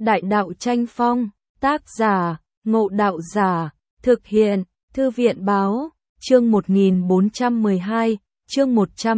Đại đạo tranh phong, tác giả, Ngộ Đạo Giả, thực hiện, Thư viện báo, chương 1412, chương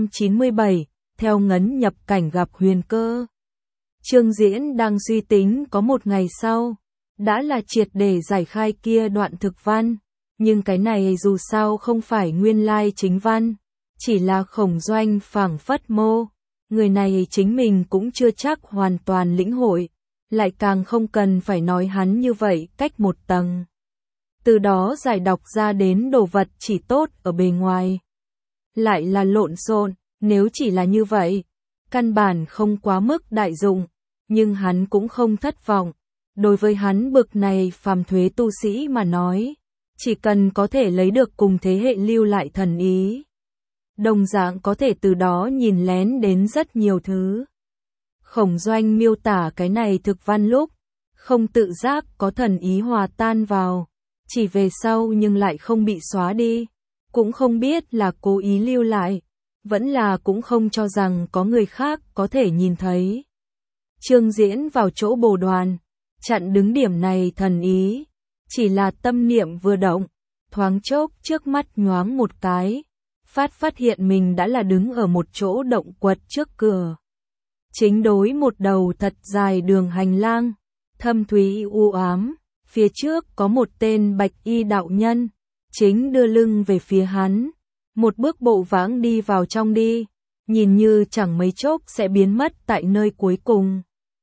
197, theo ngấn nhập cảnh gặp huyền cơ. Trương Diễn đang suy tính có một ngày sau, đã là triệt để giải khai kia đoạn thực văn, nhưng cái này dù sao không phải nguyên lai chính văn, chỉ là Khổng Doanh phảng phất mô, người này chính mình cũng chưa chắc hoàn toàn lĩnh hội, lại càng không cần phải nói hắn như vậy cách một tầng. Từ đó giải đọc ra đến đồ vật chỉ tốt ở bề ngoài. Lại là lộn xộn, nếu chỉ là như vậy, căn bản không quá mức đại dụng, nhưng hắn cũng không thất vọng. Đối với hắn bực này phàm thuế tu sĩ mà nói, chỉ cần có thể lấy được cùng thế hệ lưu lại thần ý, đồng dạng có thể từ đó nhìn lén đến rất nhiều thứ. Khổng Doanh miêu tả cái này thực văn lúc, không tự giác có thần ý hòa tan vào, chỉ về sau nhưng lại không bị xóa đi, cũng không biết là cố ý lưu lại, vẫn là cũng không cho rằng có người khác có thể nhìn thấy. Trương Diễn vào chỗ bồ đoàn, chặn đứng điểm này thần ý, chỉ là tâm niệm vừa động, thoáng chốc trước mắt nhoáng một cái, phát hiện mình đã là đứng ở một chỗ động quật trước cửa. Chính đối một đầu thật dài đường hành lang, thâm thúy u ám, phía trước có một tên bạch y đạo nhân, chính đưa lưng về phía hắn, một bước bộ vãng đi vào trong đi, nhìn như chẳng mấy chốc sẽ biến mất tại nơi cuối cùng.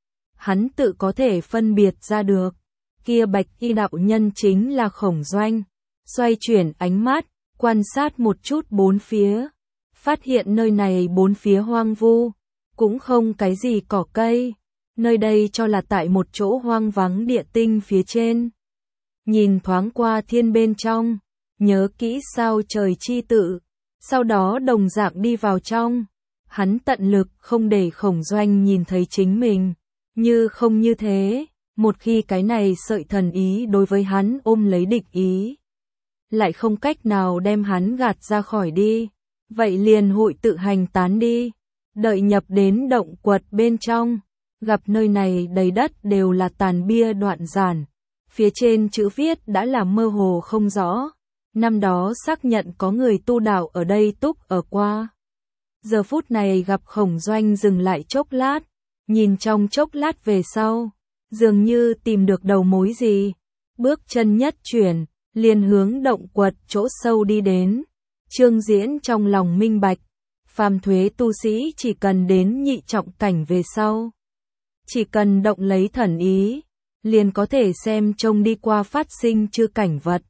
Hắn tự có thể phân biệt ra được, kia bạch y đạo nhân chính là Khổng Doanh, xoay chuyển ánh mắt, quan sát một chút bốn phía, phát hiện nơi này bốn phía hoang vu, cũng không cái gì cỏ cây, nơi đây cho là tại một chỗ hoang vắng địa tinh phía trên. Nhìn thoáng qua thiên bên trong, nhớ kỹ sao trời chi tự, sau đó đồng dạng đi vào trong, hắn tận lực không để Khổng Doanh nhìn thấy chính mình, như không như thế, một khi cái này sợi thần ý đối với hắn ôm lấy địch ý, lại không cách nào đem hắn gạt ra khỏi đi, vậy liền hội tự hành tán đi. Đợi nhập đến động quật bên trong, gặp nơi này đầy đất đều là tàn bia đoạn giản, phía trên chữ viết đã là mơ hồ không rõ, năm đó xác nhận có người tu đạo ở đây túc ở qua. Giờ phút này gặp Khổng Doanh dừng lại chốc lát, nhìn trong chốc lát về sau, dường như tìm được đầu mối gì, bước chân nhất chuyển, liền hướng động quật chỗ sâu đi đến. Trương Diễn trong lòng minh bạch, phàm thuế tu sĩ chỉ cần đến nhị trọng cảnh về sau, chỉ cần động lấy thần ý, liền có thể xem trông đi qua phát sinh chư cảnh vật.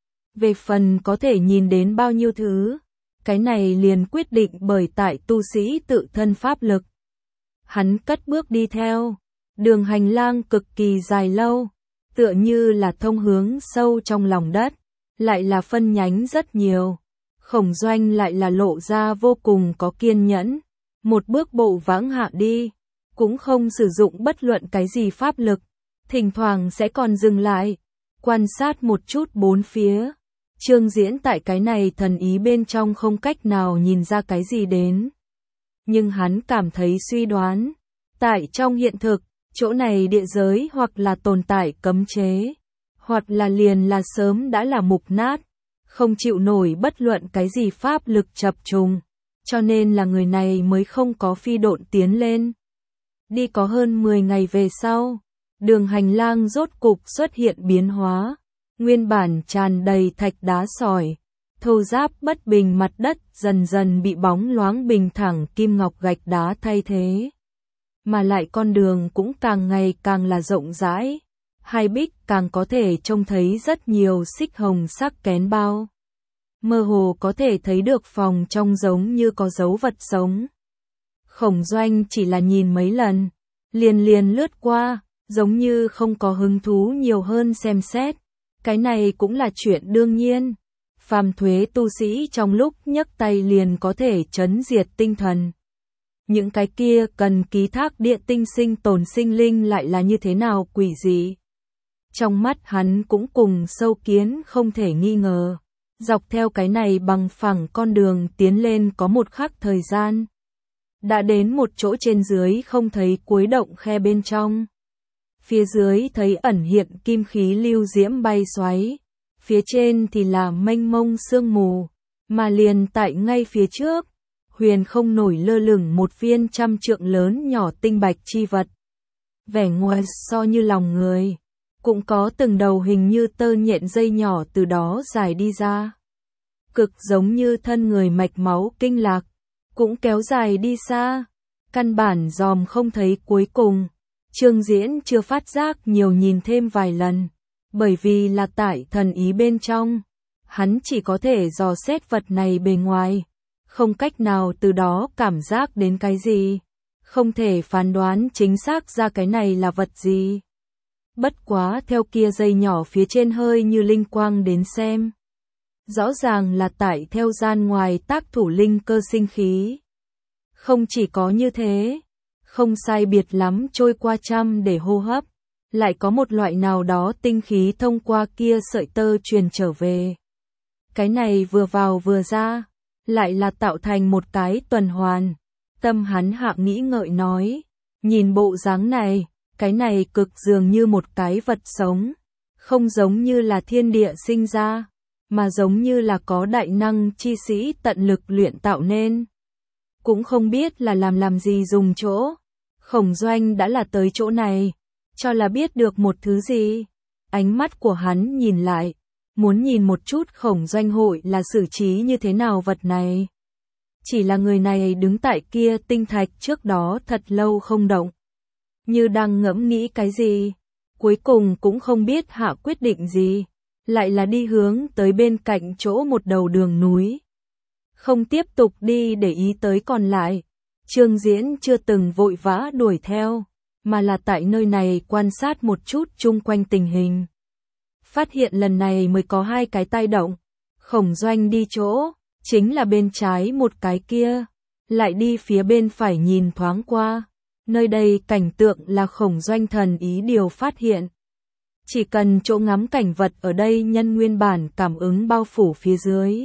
Về phần có thể nhìn đến bao nhiêu thứ, cái này liền quyết định bởi tại tu sĩ tự thân pháp lực. Hắn cất bước đi theo, đường hành lang cực kỳ dài lâu, tựa như là thông hướng sâu trong lòng đất, lại là phân nhánh rất nhiều. Khổng Doanh lại là lộ ra vô cùng có kiên nhẫn, một bước bộ vãng hạ đi, cũng không sử dụng bất luận cái gì pháp lực, thỉnh thoảng sẽ còn dừng lại, quan sát một chút bốn phía. Trương Diễn tại cái này thần ý bên trong không cách nào nhìn ra cái gì đến. Nhưng hắn cảm thấy suy đoán, tại trong hiện thực, chỗ này địa giới hoặc là tồn tại cấm chế, hoặc là liền là sớm đã là mục nát, không chịu nổi bất luận cái gì pháp lực chập trùng, cho nên là người này mới không có phi độn tiến lên. Đi có hơn 10 ngày về sau, đường hành lang rốt cục xuất hiện biến hóa, nguyên bản tràn đầy thạch đá sỏi, thô ráp bất bình mặt đất dần dần bị bóng loáng bình thẳng kim ngọc gạch đá thay thế. Mà lại con đường cũng càng ngày càng là rộng rãi, hai bích càng có thể trông thấy rất nhiều xích hồng sắc kén bao. Mơ hồ có thể thấy được phòng trong giống như có dấu vật sống. Khổng Doanh chỉ là nhìn mấy lần, liền lướt qua, giống như không có hứng thú nhiều hơn xem xét. Cái này cũng là chuyện đương nhiên. Phàm thuế tu sĩ trong lúc nhấc tay liền có thể trấn diệt tinh thần. Những cái kia cần ký thác địa tinh sinh tồn sinh linh lại là như thế nào quỷ dị. Trong mắt hắn cũng cùng sâu kiến không thể nghi ngờ. Dọc theo cái này bằng phẳng con đường tiến lên có một khắc thời gian. Đã đến một chỗ trên dưới không thấy cuối động khe bên trong. phía dưới thấy ẩn hiện kim khí lưu diễm bay xoáy, phía trên thì là mênh mông sương mù, mà liền tại ngay phía trước, huyền không nổi lơ lửng một viên trăm trượng lớn nhỏ tinh bạch chi vật. Vẻ ngoài so như lòng người, cũng có từng đầu hình như tơ nhện dây nhỏ từ đó dài đi ra. Cực giống như thân người mạch máu kinh lạc, cũng kéo dài đi xa, căn bản dòm không thấy cuối cùng. Trương Diễn chưa phát giác nhiều nhìn thêm vài lần, bởi vì là tại thần ý bên trong, hắn chỉ có thể dò xét vật này bề ngoài, không cách nào từ đó cảm giác đến cái gì, không thể phán đoán chính xác ra cái này là vật gì. Bất quá theo kia dây nhỏ phía trên hơi như linh quang đến xem, rõ ràng là tại theo gian ngoài tác thủ linh cơ sinh khí. Không chỉ có như thế, không sai biệt lắm trôi qua trăm để hô hấp, lại có một loại nào đó tinh khí thông qua kia sợi tơ truyền trở về. Cái này vừa vào vừa ra, lại là tạo thành một cái tuần hoàn. Tâm hắn hạ nghĩ ngợi nói, nhìn bộ dáng này, cái này cực dường như một cái vật sống, không giống như là thiên địa sinh ra, mà giống như là có đại năng chi sĩ tận lực luyện tạo nên. Cũng không biết là làm gì dùng chỗ. Khổng Doanh đã là tới chỗ này, cho là biết được một thứ gì. Ánh mắt của hắn nhìn lại, muốn nhìn một chút Khổng Doanh hội là xử trí như thế nào vật này. Chỉ là người này đứng tại kia tinh thạch trước đó thật lâu không động, như đang ngẫm nghĩ cái gì, cuối cùng cũng không biết hạ quyết định gì, lại là đi hướng tới bên cạnh chỗ một đầu đường núi. Không tiếp tục đi để ý tới còn lại, Trương Diễn chưa từng vội vã đuổi theo, mà là tại nơi này quan sát một chút chung quanh tình hình. Phát hiện lần này mới có hai cái tai động, Khổng Doanh đi chỗ, chính là bên trái một cái kia, lại đi phía bên phải nhìn thoáng qua. Nơi đây cảnh tượng là Khổng Doanh thần ý điều phát hiện. Chỉ cần chỗ ngắm cảnh vật ở đây nhân nguyên bản cảm ứng bao phủ phía dưới.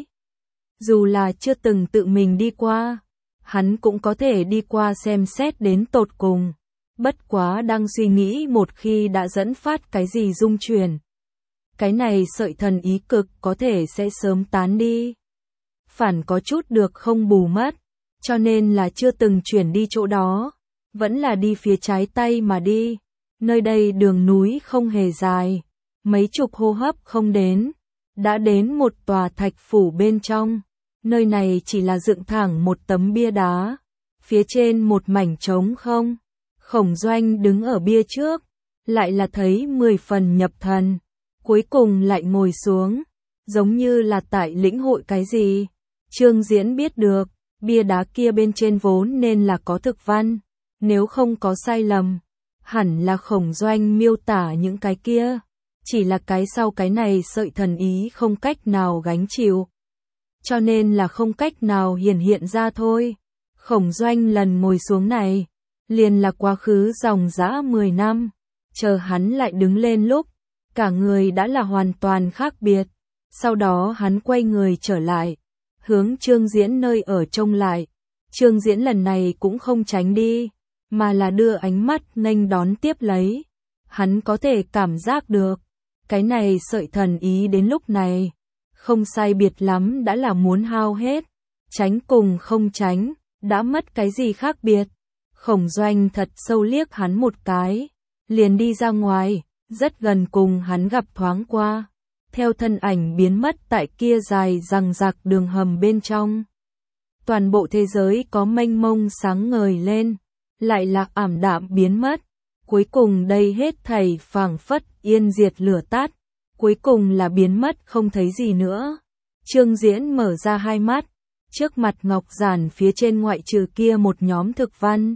Dù là chưa từng tự mình đi qua, hắn cũng có thể đi qua xem xét đến tột cùng. Bất quá đang suy nghĩ một khi đã dẫn phát cái gì dung chuyển. Cái này sợi thần ý cực có thể sẽ sớm tán đi. Phản có chút được không bù mất, cho nên là chưa từng chuyển đi chỗ đó. Vẫn là đi phía trái tay mà đi. Nơi đây đường núi không hề dài, mấy chục hô hấp không đến, đã đến một tòa thạch phủ bên trong. Nơi này chỉ là dựng thẳng một tấm bia đá, phía trên một mảnh trống không. Khổng Doanh đứng ở bia trước, lại là thấy 10 phần nhập thần, cuối cùng lại ngồi xuống, giống như là tại lĩnh hội cái gì. Trương Diễn biết được, bia đá kia bên trên vốn nên là có thực văn, nếu không có sai lầm, hẳn là Khổng Doanh miêu tả những cái kia, chỉ là cái sau cái này sợi thần ý không cách nào gánh chịu, cho nên là không cách nào hiển hiện ra thôi. Khổng Doanh lần ngồi xuống này, liền là quá khứ dòng dã 10 năm, chờ hắn lại đứng lên lúc, cả người đã là hoàn toàn khác biệt. Sau đó hắn quay người trở lại, hướng Trương Diễn nơi ở trông lại. Trương Diễn lần này cũng không tránh đi, mà là đưa ánh mắt nghênh đón tiếp lấy. Hắn có thể cảm giác được, cái này sợi thần ý đến lúc này, không sai biệt lắm đã là muốn hao hết, tránh cùng không tránh, đã mất cái gì khác biệt. Khổng Doanh thật sâu liếc hắn một cái, liền đi ra ngoài, rất gần cùng hắn gặp thoáng qua, theo thân ảnh biến mất tại kia dài rằng rạc đường hầm bên trong. Toàn bộ thế giới có mênh mông sáng ngời lên, lại là ảm đạm biến mất, cuối cùng đây hết thảy phảng phất yên diệt lửa tắt, cuối cùng là biến mất không thấy gì nữa. Trương Diễn mở ra hai mắt, trước mặt ngọc giản phía trên ngoại trừ kia một nhóm thực văn,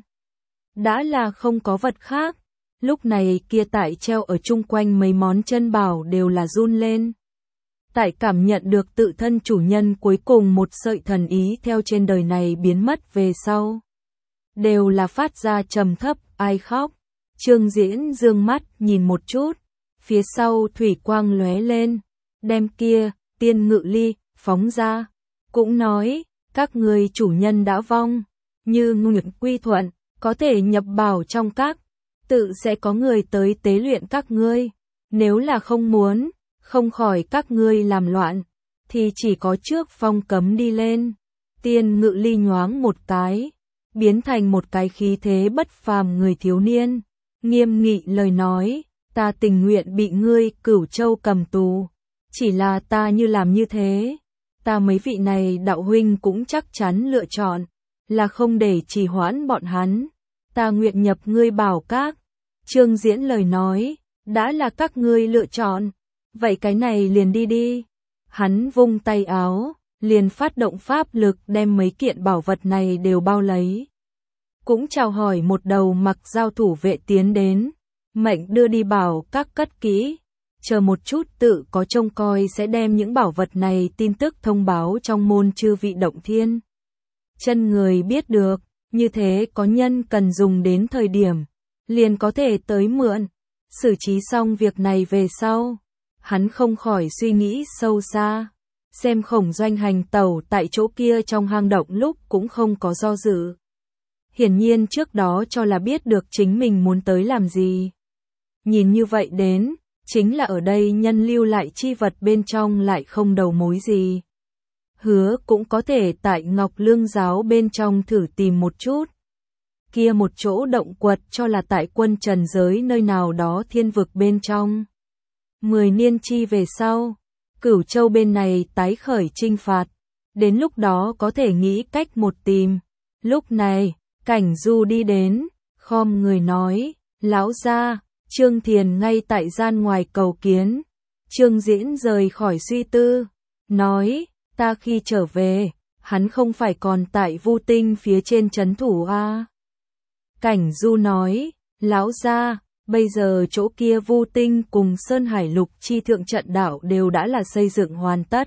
đã là không có vật khác. Lúc này kia tại treo ở chung quanh mấy món chân bảo đều là run lên. Tại cảm nhận được tự thân chủ nhân cuối cùng một sợi thần ý theo trên đời này biến mất về sau, đều là phát ra trầm thấp, ai khóc. Trương Diễn dương mắt nhìn một chút, phía sau thủy quang lóe lên, đem kia tiên ngự ly phóng ra, cũng nói, các người chủ nhân đã vong, như nguyện quy thuận, có thể nhập bảo trong các tự sẽ có người tới tế luyện các ngươi. Nếu là không muốn, không khỏi các ngươi làm loạn, thì chỉ có trước phong cấm đi lên. Tiên Ngự Ly nhoáng một cái, biến thành một cái khí thế bất phàm người thiếu niên, nghiêm nghị lời nói, ta tình nguyện bị ngươi Cửu Châu cầm tù, chỉ là ta như làm như thế, ta mấy vị này đạo huynh cũng chắc chắn lựa chọn, là không để trì hoãn bọn hắn, ta nguyện nhập ngươi bảo các. Trương Diễn lời nói, đã là các ngươi lựa chọn, vậy cái này liền đi đi. Hắn vung tay áo, liền phát động pháp lực đem mấy kiện bảo vật này đều bao lấy. Cũng chào hỏi một đầu mặc giao thủ vệ tiến đến, mệnh đưa đi bảo các cất kỹ, chờ một chút tự có trông coi sẽ đem những bảo vật này tin tức thông báo trong môn chư vị động thiên. Chân người biết được, như thế có nhân cần dùng đến thời điểm, liền có thể tới mượn, xử trí xong việc này về sau. Hắn không khỏi suy nghĩ sâu xa, xem Khổng Doanh hành tẩu tại chỗ kia trong hang động lúc cũng không có do dự. Hiển nhiên trước đó cho là biết được chính mình muốn tới làm gì. Nhìn như vậy đến, chính là ở đây nhân lưu lại chi vật bên trong lại không đầu mối gì. Hứa cũng có thể tại Ngọc Lương giáo bên trong thử tìm một chút. Kia một chỗ động quật cho là tại quân trần giới nơi nào đó thiên vực bên trong. 10 niên chi về sau, Cửu Châu bên này tái khởi chinh phạt, đến lúc đó có thể nghĩ cách một tìm. Lúc này, Cảnh Du đi đến, khom người nói, lão gia, Trương Thiền ngay tại gian ngoài cầu kiến. Trương Diễn rời khỏi suy tư, nói, ta khi trở về, hắn không phải còn tại Vu Tinh phía trên trấn thủ a? Cảnh Du nói, lão gia, bây giờ chỗ kia Vu Tinh cùng Sơn Hải Lục chi thượng trận đạo đều đã là xây dựng hoàn tất.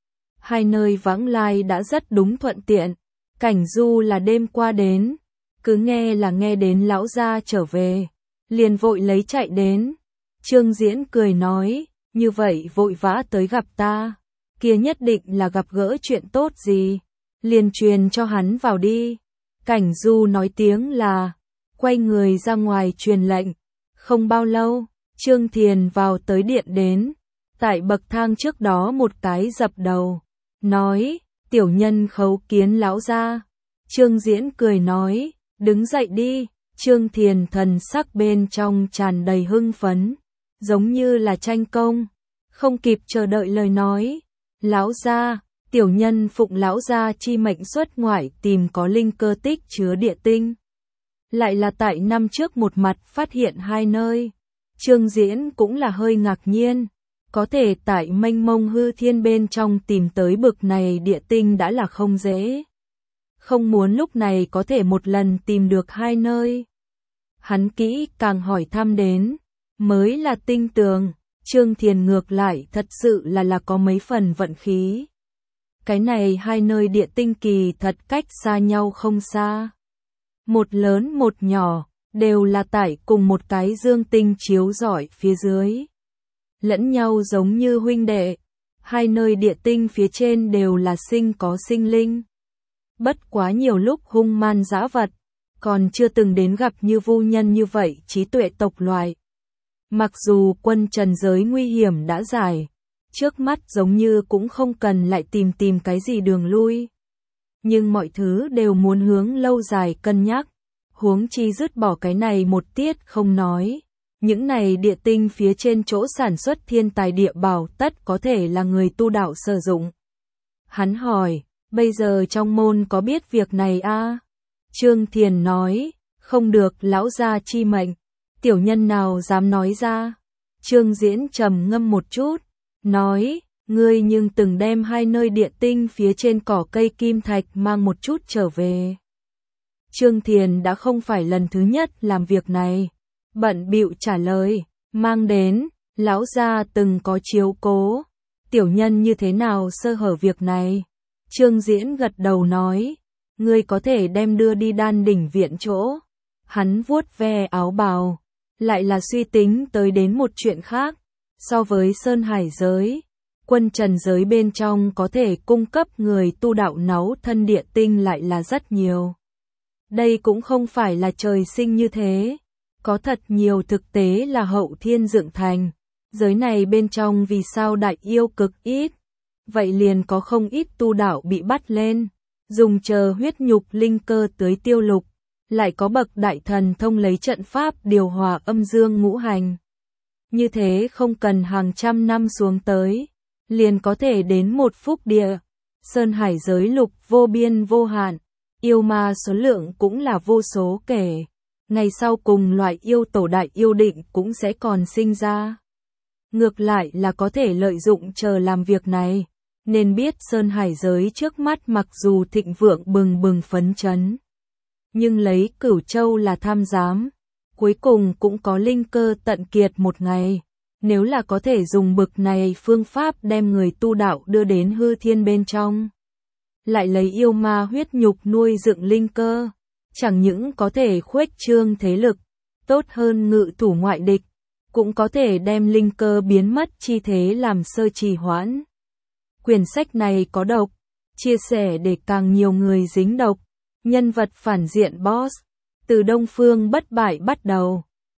Hai nơi vãng lai đã rất đúng thuận tiện. Cảnh Du là đêm qua đến, cứ nghe là nghe đến lão gia trở về, liền vội lấy chạy đến. Trương Diễn cười nói, như vậy vội vã tới gặp ta, kia nhất định là gặp gỡ chuyện tốt gì, liền truyền cho hắn vào đi. Cảnh Du nói tiếng là, quay người ra ngoài truyền lệnh. Không bao lâu, Trương Thiền vào tới điện đến, tại bậc thang trước đó một cái dập đầu, nói, tiểu nhân khấu kiến lão gia. Trương Diễn cười nói, đứng dậy đi. Trương Thiền thần sắc bên trong tràn đầy hưng phấn, giống như là tranh công, không kịp chờ đợi lời nói, lão gia, tiểu nhân phụng lão gia chi mệnh xuất ngoại tìm có linh cơ tích chứa địa tinh. Lại là tại năm trước một mặt phát hiện hai nơi. Trương Diễn cũng là hơi ngạc nhiên, có thể tại mênh mông hư thiên bên trong tìm tới bực này địa tinh đã là không dễ. Không muốn lúc này có thể một lần tìm được hai nơi. Hắn kỹ càng hỏi thăm đến, mới là tinh tường. Trương Thiền ngược lại thật sự là có mấy phần vận khí. Cái này hai nơi địa tinh kỳ thật cách xa nhau không xa. Một lớn một nhỏ, đều là tại cùng một cái dương tinh chiếu rọi phía dưới. Lẫn nhau giống như huynh đệ, hai nơi địa tinh phía trên đều là sinh có sinh linh. Bất quá nhiều lúc hung man dã vật, còn chưa từng đến gặp như Vu Nhân như vậy trí tuệ tộc loài. Mặc dù quân trần giới nguy hiểm đã giải, trước mắt giống như cũng không cần lại tìm cái gì đường lui. Nhưng mọi thứ đều muốn hướng lâu dài cân nhắc, huống chi dứt bỏ cái này một tiết không nói. Những này địa tinh phía trên chỗ sản xuất thiên tài địa bảo tất có thể là người tu đạo sử dụng. Hắn hỏi, bây giờ trong môn có biết việc này a? Trương Thiền nói, không được lão gia chi mệnh, tiểu nhân nào dám nói ra. Trương Diễn trầm ngâm một chút, nói, ngươi nhưng từng đem hai nơi địa tinh phía trên cỏ cây kim thạch mang một chút trở về. Trương Thiền đã không phải lần thứ nhất làm việc này, bận bịu trả lời, mang đến, lão gia từng có chiếu cố, tiểu nhân như thế nào sơ hở việc này. Trương Diễn gật đầu nói, ngươi có thể đem đưa đi Đan Đỉnh viện chỗ. Hắn vuốt ve áo bào, lại là suy tính tới đến một chuyện khác, so với Sơn Hải giới, quân trần giới bên trong có thể cung cấp người tu đạo náu thân địa tinh lại là rất nhiều. Đây cũng không phải là trời sinh như thế. Có thật nhiều thực tế là hậu thiên dựng thành. Giới này bên trong vì sao đại yêu cực ít? Vậy liền có không ít tu đạo bị bắt lên, dùng chờ huyết nhục linh cơ tới tiêu lục. Lại có bậc đại thần thông lấy trận pháp điều hòa âm dương ngũ hành. Như thế không cần hàng trăm năm xuống tới, liền có thể đến một phúc địa. Sơn hải giới lục vô biên vô hạn, yêu ma số lượng cũng là vô số kể. Ngày sau cùng loại yêu tổ đại yêu định cũng sẽ còn sinh ra. Ngược lại là có thể lợi dụng chờ làm việc này. Nên biết sơn hải giới trước mắt mặc dù thịnh vượng bừng bừng phấn chấn, nhưng lấy Cửu Châu là tham giám, cuối cùng cũng có linh cơ tận kiệt một ngày. Nếu là có thể dùng bực này phương pháp đem người tu đạo đưa đến hư thiên bên trong, lại lấy yêu ma huyết nhục nuôi dựng linh cơ, chẳng những có thể khuếch trương thế lực, tốt hơn ngự thủ ngoại địch, cũng có thể đem linh cơ biến mất chi thế làm sơ trì hoãn. Quyển sách này có độc, chia sẻ để càng nhiều người dính độc. Nhân vật phản diện boss, từ Đông Phương bất bại bắt đầu.